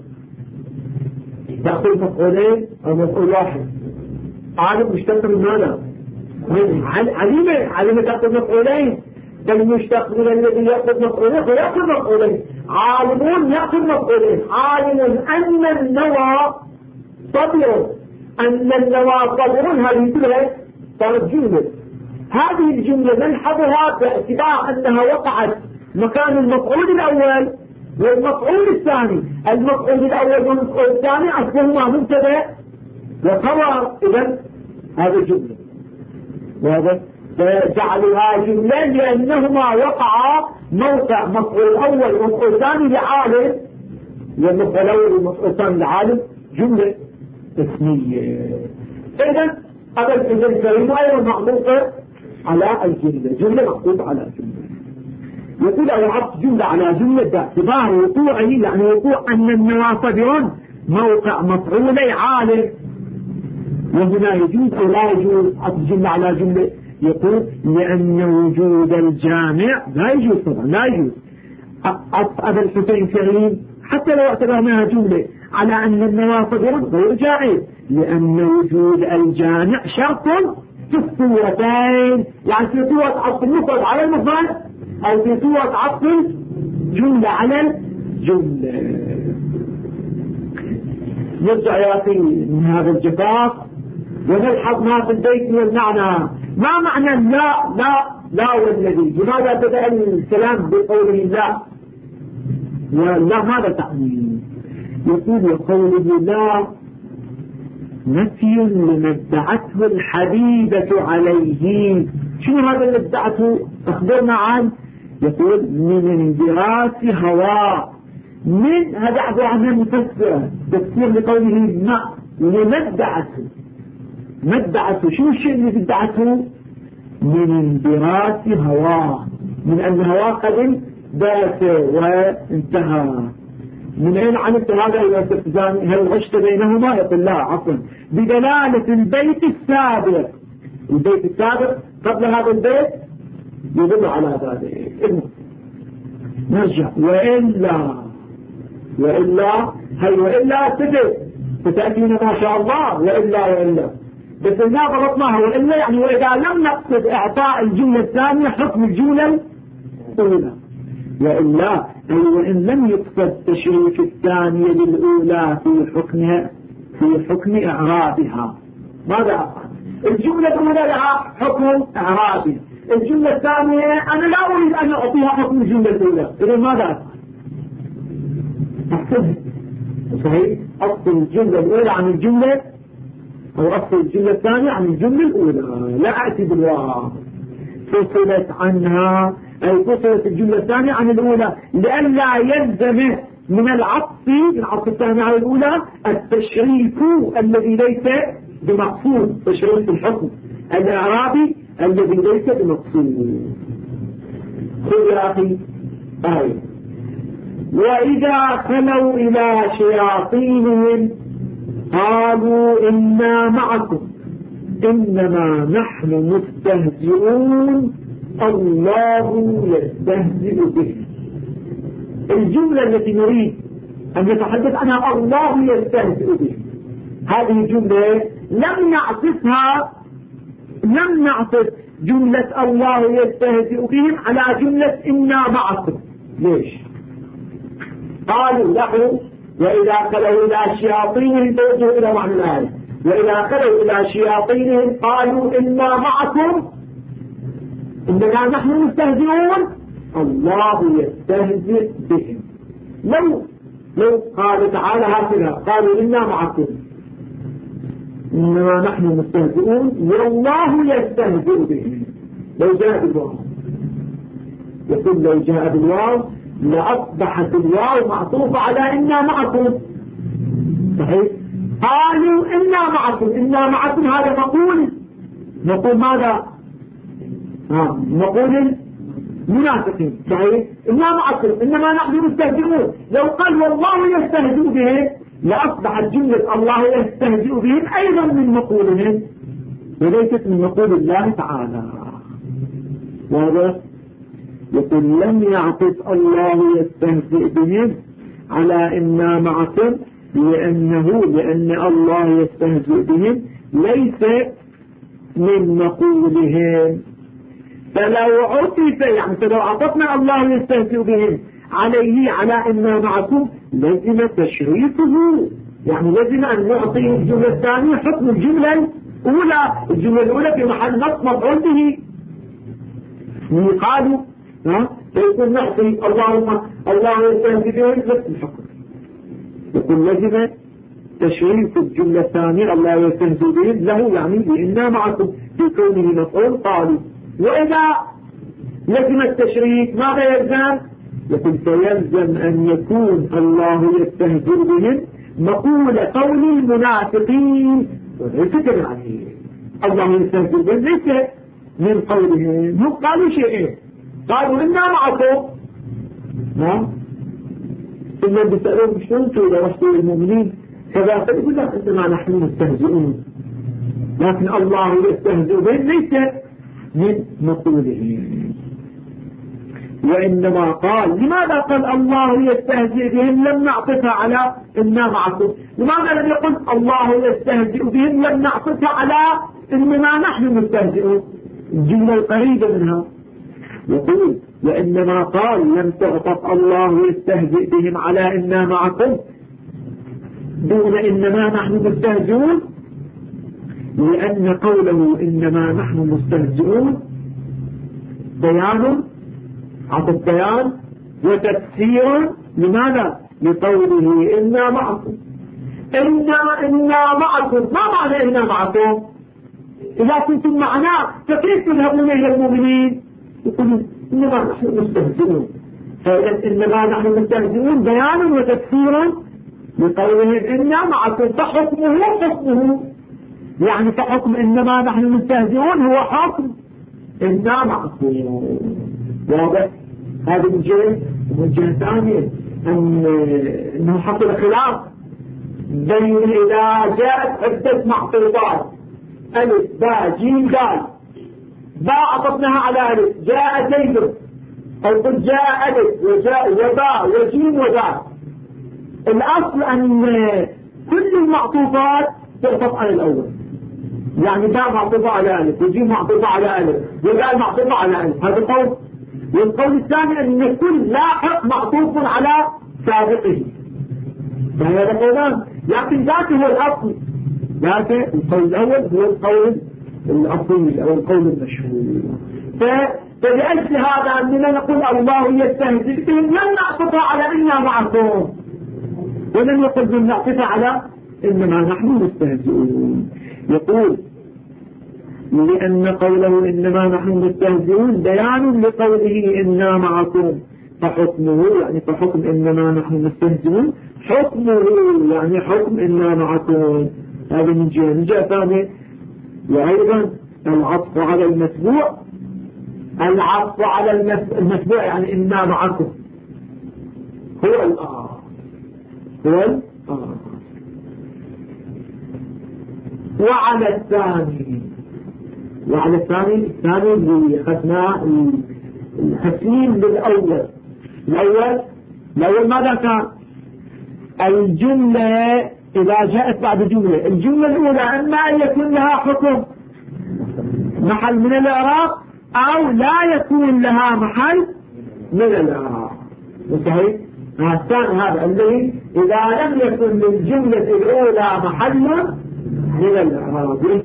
تأخذ مفعولين أو مفعول واحد. عالم مشتق من ماذا؟ من علم تأخذ مفعولين، بل مشتق من الذي يأخذ مفعولين ويأخذ مفعولين. عالمون يأخذ مفعولين. عالم أن النوى صبر، أن النوى صبر، هذه كلها صارت جملة. هذه الجملة نلحظها باعتبار أنها وقعت مكان المفعول الأول والمفعول الثاني. المفعول الأول والمفعول الثاني أصلهما مبتدأ وخبر، إذن هذه جملة واضح. فجعلها جملة لأنهما وقعا موقع مفعول الأول والمفعول الثاني لعالم، والمفعول الأول والمفعول الثاني لعالم جملة اسمية. إذن أبا الحسين الكريم أيضا معطوفة على الجملة، جملة معطوفة على جملة. يقول أو عطف جملة على جملة باعتبار وقوعه، يعني وقوع أن النواصب موقع مفعولي عالم. وهنا يجوز أو لا يجوز عطف جملة على جملة؟ يقول لأن وجود الجامع لا يجوز، طبعا لا يجوز عطف أبا الحسين كريم حتى لو اعتبرناها جملة على أن النواصب غير جائز، لأن وجود الجامع شرط في الصورتين، يعني في صورة عطف المفرد على المفرد أو في صورة عطف جملة على الجملة. نرجع يا أخي من هذا الجفاف ونلحظ ما في البيت من المعنى. ما معنى لا والذي؟ لماذا بدأ الكلام بقوله لا؟ ولا ماذا تعني؟ يقول قوله لا نفي لما ادعته الحبيبة عليه. شنو هذا اللي ادعته؟ اخبرنا عنه. يقول من اندراس هواء، من هذا عبارة عنها مفسرة تفسير لقوله ما لما ادعته. ما ادعته؟ شنو الشيء اللي ادعته؟ من اندراس هواء، من ان هواء قد بات وانتهى. من أين عرفت هذا يا استفزاني؟ هل غشت بينهما؟ يقول لا عفوا، بدلالة البيت السابق. البيت السابق قبل هذا البيت يدل على ذلك. نرجع وإلا هي وإلا ستأتينا ما شاء الله وإلا بس إنها غلطناها. وإلا يعني وإذا لم نقصد إعطاء الجملة الثانية حكم الجملة الأولى، وإلا أي وإن لم يقصد تشريك الثانية للأولى في حكم إعرابها. ماذا أفعل؟ الجملة الأولى لها حكم إعرابي، الجملة الثانية أنا لا أريد أن أعطيها حكم الجملة الأولى، إذا ماذا أفعل؟ صحيح، أفصل الجملة الأولى عن الجملة، أو أفصل الجملة الثانية عن الجملة الأولى، لا أأتي بالواو. فصلت عنها أي فصلت الجملة الثانية عن الأولى لئلا يلزم من العطف الثاني على الأولى التشريك الذي ليس بمقصود، تشريك الحكم الإعرابي الذي ليس بمقصود. خذ يا أخي آية وإذا خلوا إلى شياطينهم قالوا إنا معكم إنما نحن مستهزئون الله يستهزئ به. الجملة التي نريد أن نتحدث عنها الله يستهزئ به، هذه الجملة لم نعطف جملة الله يستهزئ بهم على جملة إنا معكم. ليش؟ قالوا له وإذا خلوا إلى شياطينهم، توجهوا إلى معنى الآية، وإذا خلوا إلى شياطينهم قالوا إنا معكم إننا نحن مستهزئون الله يستهزئ بهم. لو قال تعالى هكذا قالوا إنا معكم إنما نحن مستهزئون والله يستهزئ بهم، لو جاء بالواو، يقول لو جاء بالواو لأصبحت الواو معطوفة على إنا معكم. صحيح؟ قالوا إنا معكم هذا نقول ماذا؟ نقول المنافقين. صحيح؟ إنا معكم إنما نحن مستهزئون. لو قال والله يستهزئ بهم لأصبحت جملة الله يستهزئ بهم أيضا من مقولهم وليست من مقول الله تعالى. وهذا يقول لم يعطف الله يستهزئ بهم على إنا معكم لأن الله يستهزئ بهم ليس من مقولهم. فلو عطفنا الله يستهزئ بهم عليه على إنا معكم لازم تشريفه، يعني لازم أن نعطي الجملة الثانية حكم الجملة الأولى في محل نصب مفعول به. قالوا فيكون نعطي الله يستهزئ بهم نفس الحكم. يقول لازم تشريف الجملة الثانية الله يستهزئ بهم له، يعني بإنا معكم في كونه مفعول. قالوا وإذا لزم التشريف ماذا يلزم؟ يقول فيلزم أن يكون الله يستهزئ بهم مقول قول المنافقين وليس كذلك. الله يستهزئ بهم ليس من قولهم، هم قالوا شيئين، قالوا إنا معكم ثم بيسألون شلون إذا رسول المؤمنين كذا، فيقول لا إنما نحن مستهزئون، لكن الله يستهزئ بهم ليس من مقولهم. وإنما قال لماذا قال الله يستهزئ بهم لم نعطفها على إنا معكم؟ لماذا لم يقل الله يستهزئ بهم لم نعطفها على إنما نحن مستهزئون؟ الجملة القريبة منها. يقول وإنما قال لم تعطف الله يستهزئ بهم على إنا معكم دون إنما نحن مستهزئون لأن قوله إنما نحن مستهزئون بيان، عطف بيان وتفسير. لماذا؟ لقوله إنا معكم. إنا معكم، ما معنى إنا معكم؟ إذا كنتم معنا فكيف تذهبون إلى المؤمنين؟ يقولون إنما نحن مستهزئون. فإذا إنما نحن مستهزئون بيان وتفسير لقوله إنا معكم، فحكمه يعني فحكم إنما نحن مستهزئون هو حكم إنا معكم. واضح؟ هذه من جهة ثانية أنه حصل خلاف بين إذا جاءت عدة معطوفات ألف باء جيم دال، باء عطفناها على ألف جاء زيد، أو قد جاء ألف وجاء وباء وجيم ودال. الأصل أن كل المعطوفات تعطف على الأول، يعني باء معطوفة على ألف وجيم معطوفة على ألف ودال معطوفة على ألف، هذا قول. والقول الثاني أن كل لاحق معطوف على سابقه، فهذا قولان، لكن ذاته هو الأصل. ذاته القول الأول هو القول الأصلي أو القول المشهور. فلأجل هذا أننا نقول الله يستهزئ بهم لن نعطفها على إنا معكم، ولن يقول لن نعطفها على إنما نحن مستهزئون. يقول لأن قوله إنما نحن مستهزئون بيان لقوله إنا معكم، فحكمه يعني فحكم إنما نحن مستهزئون حكمه يعني حكم إنا معكم. هذا من جهة ثانية. وأيضا العطف على المتبوع، العطف على المتبوع يعني إنا معكم هو وعلى الثاني وعلى الثاني اللي أخذناه الحسين بالأول. الأول ماذا كان؟ الجملة إذا جاءت بعد جملة، الجملة الأولى إما أن يكون لها حكم محل من الإعراب أو لا يكون لها محل من الإعراب. صحيح؟ الثاني هذا الذي إذا لم يكن للجملة الأولى محل من الإعراب. أنت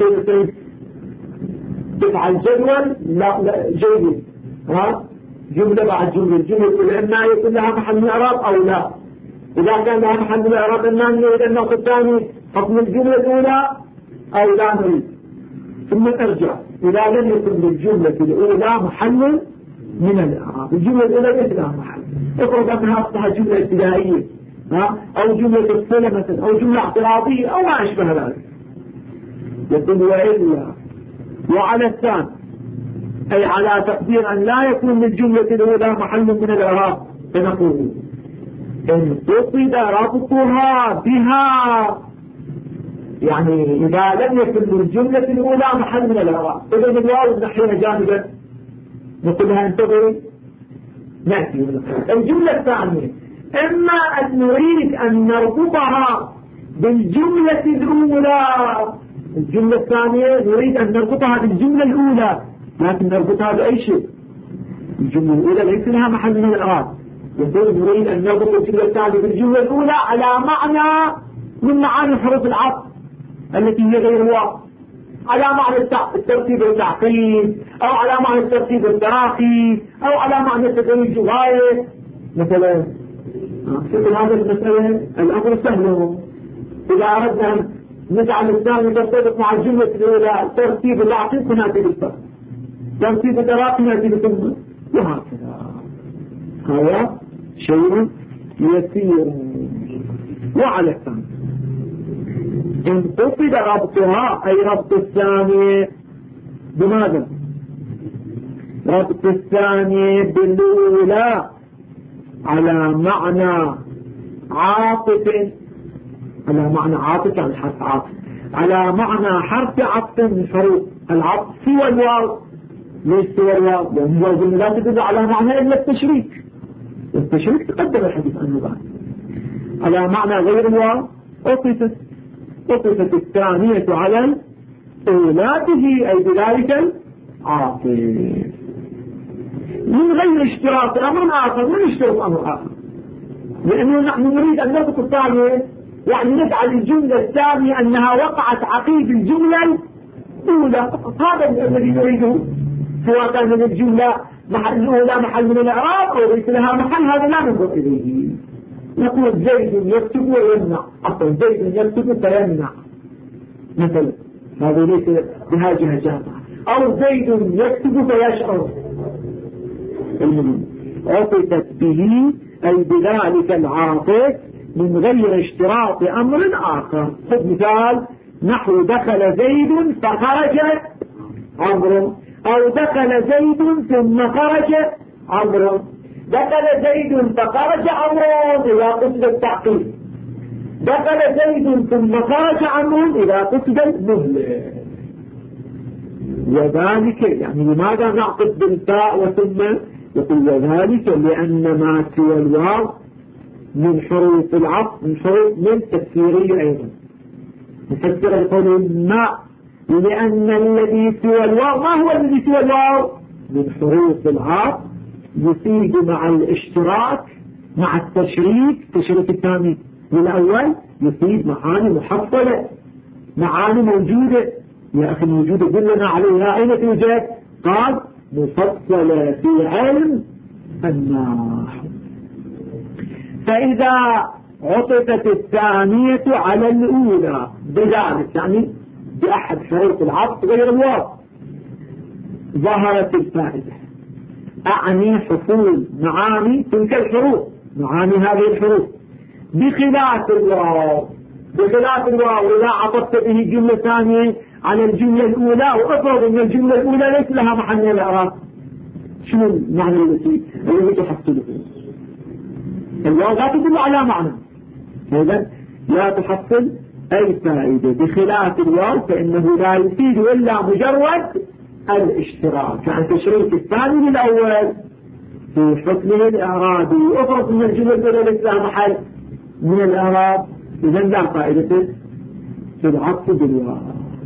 تفعل جدول لا جيد، جملة بعد جملة، الجملة الأولى إما يكون لها محل من الإعراب أو لا. إذا كان لها محل من الإعراب إما نريد أن نأخذ الثاني حكم الجملة الأولى أو لا نريد، ثم نرجع. إذا لم يكن للجملة الأولى محل من الإعراب، الجملة الأولى ليس لها محل، افرض أنها أصبحت جملة ابتدائية أو جملة الصلة مثلا أو جملة اعتراضية أو ما أشبه ذلك، يقول وإلا. وعلى الثاني أي على تقدير أن لا يكون للجملة الأولى محل من الإعراب، فنقول إن قصد ربطها بها، يعني إذا لم يكن للجملة الأولى محل من الإعراب، إذا الواو نحيها جانبا نقول لها انتظري نأتي. الجملة الثانية إما أن نريد أن نربطها بالجملة الأولى، الجملة الثانية نريد أن نربطها بالجملة الأولى، لكن نربطها بأي شيء. الجملة الأولى ليس لها محل من الإعراب، يقول نريد أن نربط الجملة الثانية بالجملة الأولى على معنى من معاني حروف العطف التي هي غير الواو، على معنى الترتيب التعقيد أو على معنى الترتيب التراخي أو على معنى التدريج غاية مثلا. شوف هذا المسألة الأمر سهل. إذا أردنا أن نجعل الثاني ترتبط مع الجملة الأولى ترتيب التعقيد نأتي بالفرق، ترتيب التراخي نأتي بالثم، وهكذا. هذا شيء يسير. وعلى الثاني إن قصد ربطها أي ربط الثانية بماذا؟ ربط الثانية بالأولى على معنى عاطف، على معنى عاطف يعني حرف عاطف، على معنى حرف عطف من حروف العطف سوى الواو. ليش سوى الواو؟ لأن الواو لا تدل على معنى إلا التشريك، التشريك تقدم الحديث عنه بعد. على معنى غير الواو أطفت الثانية على الأولى به أي بذلك العاطف من غير اشتراط أمر آخر، من اشتراط أمر آخر، لأنه نحن نريد أن نربط الثانية، يعني نجعل الجملة الثانية أنها وقعت عقيد الجملة الأولى، هذا الذي نريده. سواء كان الجملة الأولى محل من الإعراب أو ليس لها محل، هذا لا ننظر إليه. نقول زيد يكتب ويمنع، أصلا زيد يكتب فيمنع مثلا، هذا ليس بها جهة جامعة. أو زيد يكتب فيشعر، عطفت به أي بذلك العاطف من غير اشتراط أمر آخر. خذ مثال نحو دخل زيد فخرج عمرو، أو دخل زيد ثم خرج عمرو. دخل زيد فخرج عمرو إذا قصد التعقيد، دخل زيد ثم خرج عمرو إذا قصد المهلة. وذلك يعني لماذا نعقد بالتاء وثم؟ يقول وذلك لأن ما سوى الواو من حروف العطف من حروف من تفسيرية أيضا، نفسر القول ما، لأن الذي سوى الواو ما هو الذي سوى الواو؟ من حروف العطف يفيد مع الاشتراك مع التشريك، تشريك الثاني والأول يفيد معاني محصلة، معاني موجودة. يا أخي موجودة دلنا عليها، أين توجد؟ قال مفصلة في علم النحو. فإذا عطفت الثانية على الأولى بذلك يعني بأحد حروف العطف غير الواو ظهرت الفائدة، أعني حصول معاني تلك الحروف، معاني هذه الحروف بخلاف الواو. بخلاف الواو إذا عطفت به جملة ثانية على الجملة الأولى وأفرض أن الجملة الأولى ليس لها محل من الإعراب، شنو المعنى الذي تحصله؟ الواو لا تدل على معنى، إذن لا تحصل أي فائدة. بخلاف الواو فإنه لا يفيد إلا مجرد الاشتراك، يعني تشريك الثاني للأول في حكمه الإعرابي. وأفرض من الجملة الأولى ليس لها محل من الإعراب، إذا لا فائدة في العطف بالواو.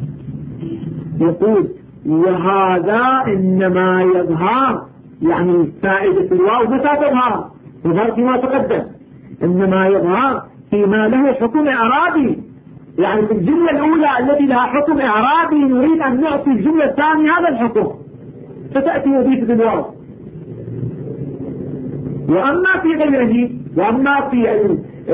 يقول وهذا إنما يظهر، يعني فائدة الواو متى تظهر فيما تقدم، إنما يظهر فيما له حكم إعرابي، يعني في الجملة الأولى التي لها حكم إعرابي نريد أن نعطي الجملة الثانية هذا الحكم، فتأتي وظيفة الواو. وأما في غيره، وأما في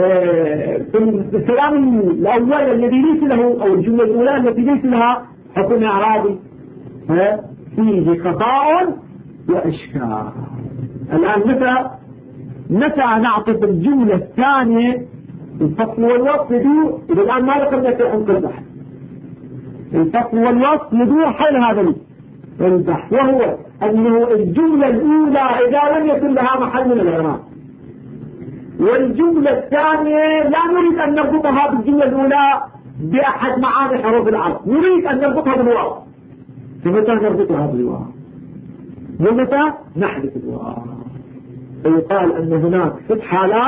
الكلام الأول الذي ليس له، أو الجملة الأولى التي ليس لها حكم إعرابي، فيه خطأ وإشكال. الآن متى نعطف الجملة الثانية الفصل والوصف يدور؟ إذا الآن ما ذكرنا في عمق البحث، الفصل والوصف يدور حول هذا البحث، وهو أنه الجملة الأولى إذا لم يكن لها محل من الإعراب، والجملة الثانية لا نريد أن نربطها بالجملة الأولى بأحد معاني حروف العرب، نريد أن نربطها بالواو. فمتى نربطها بالواو؟ ومتى نحذف الواو؟ فيقال أن هناك 6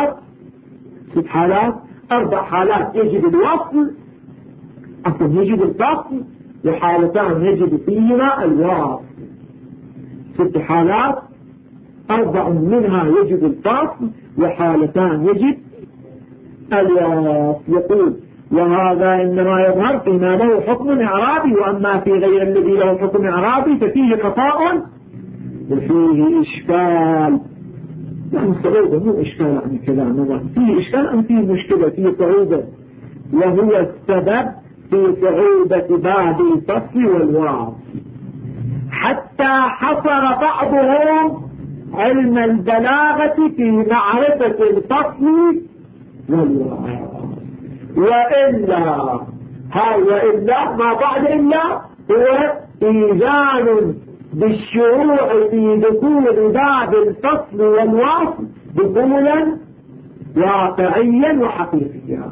حالات 4 حالات يجب الوصل، يجب الفصل، وحالتان يجب فيهما الواو. 6 حالات 4 منها يجب الفصل وحالتان يجب الواو. يقول وهذا إنما يظهر فيما له حكم إعرابي، وأما في غير الذي له حكم إعرابي ففيه خطأ وفيه إشكال. يعني صعوبة، مو إشكال يعني كلام، فيه إشكال أم فيه مشكلة، فيه صعوبة، وهو السبب في صعوبة باب الفصل والواو، حتى حصر بعضهم علم البلاغة في معرفة الفصل والواو. وإلا ما بعد إلا هو إيجان بالشروع في دخول باب الفصل والوصف دخولا واقعيا وحقيقيا.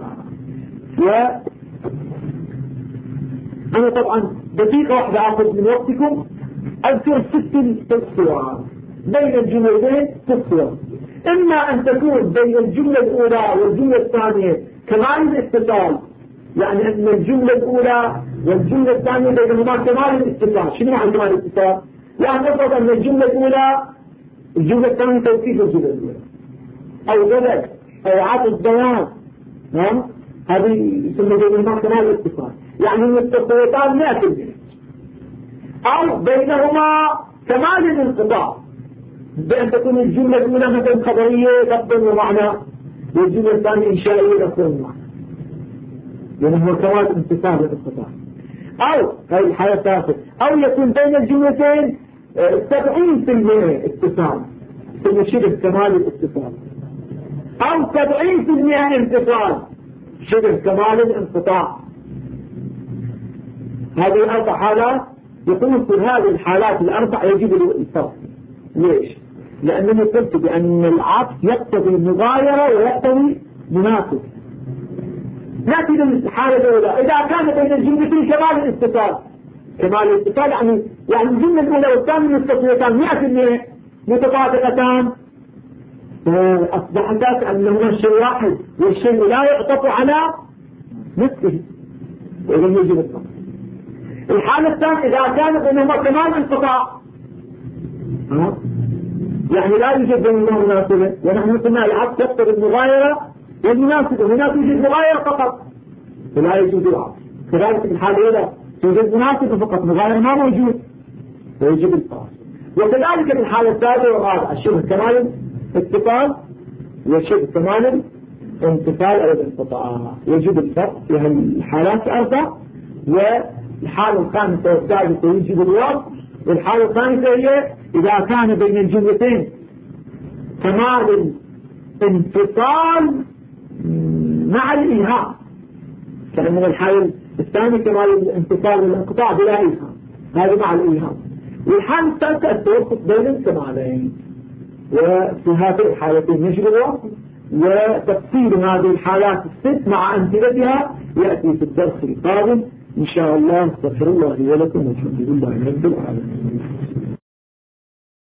أنا طبعا دقيقة واحدة أخذ من وقتكم أذكر 6 صور بين الجملتين. 6 صور، إما أن تكون بين الجملة الأولى والجملة الثانية كمال الاتصال، يعني أن الجملة الأولى والجملة الثانية بينهما كمال الاتصال. شنو معنى كمال الاتصال؟ يعني نفرض أن الجملة الأولى الجملة الثانية توكيد الجملة الأولى، أو بدل أو عطف بيان، هذه يسمى بينهما كمال الاتصال، يعني المتصلتان 100%. أو بينهما كمال الانقطاع، بأن تكون الجملة الأولى مثلا خبرية لفظا ومعنى، والجملة الثانية إنشائية لفظا ومعنى، يعني هو كمال انتصال الانقطاع. أو هذه الحالة الثالثة، أو يكون بين الجملتين 70% اتصال، ثم شبه كمال الاتصال، أو 70% انتصال، شبه كمال الانقطاع. هذه 4 حالات. يقول في هذه الحالات 4 يجب الفصل. ليش؟ لأنني قلت بأن العطف يقتضي المغايرة ويقتضي مناسب. نأتي للحالة الأولى، إذا كان بين الجملتين كمال الاتصال. كمال الاتصال يعني الجملة الأولى والثانية متصلتان 100% متطابقتان، أصبحتا أنهما شيء واحد، والشيء لا يعطف على مثله، وإذا يجب الفصل. الحالة الثانية إذا كان بينهما كمال انقطاع، يعني لا يوجد بينهما مناسبة، ونحن قلنا العطف يقتضي المغايرة والمناسبة، هناك يوجد مغايرة فقط ولا يوجد العطف. كذلك في الحالة الأولى توجد مناسبة فقط، مغايرة ما موجود ويجب الفصل. وكذلك في الحالة الثالثة والرابعة الشبه كمال الاتصال وشبه كمال الانتصال أو الانقطاع، يجب الفصل في هذه الحالات 4. والحالة الخامسة والسادسة يجب الوصف. والحالة الخامسة هي إذا كان بين الجملتين كمال الانفصال مع الإيهام، كأن الحالة الثانية كمال الانفصال والانقطاع بلا إيهام، هذا مع الإيهام. والحالة الثالثة التوسط بين الكمالين، وفي هذه الحالتين يجب الوصف. وتفصيل هذه الحالات 6 مع أمثلتها يأتي في الدرس القادم إن شاء الله استغفر الله لي ولكم والحمد لله رب العالمين.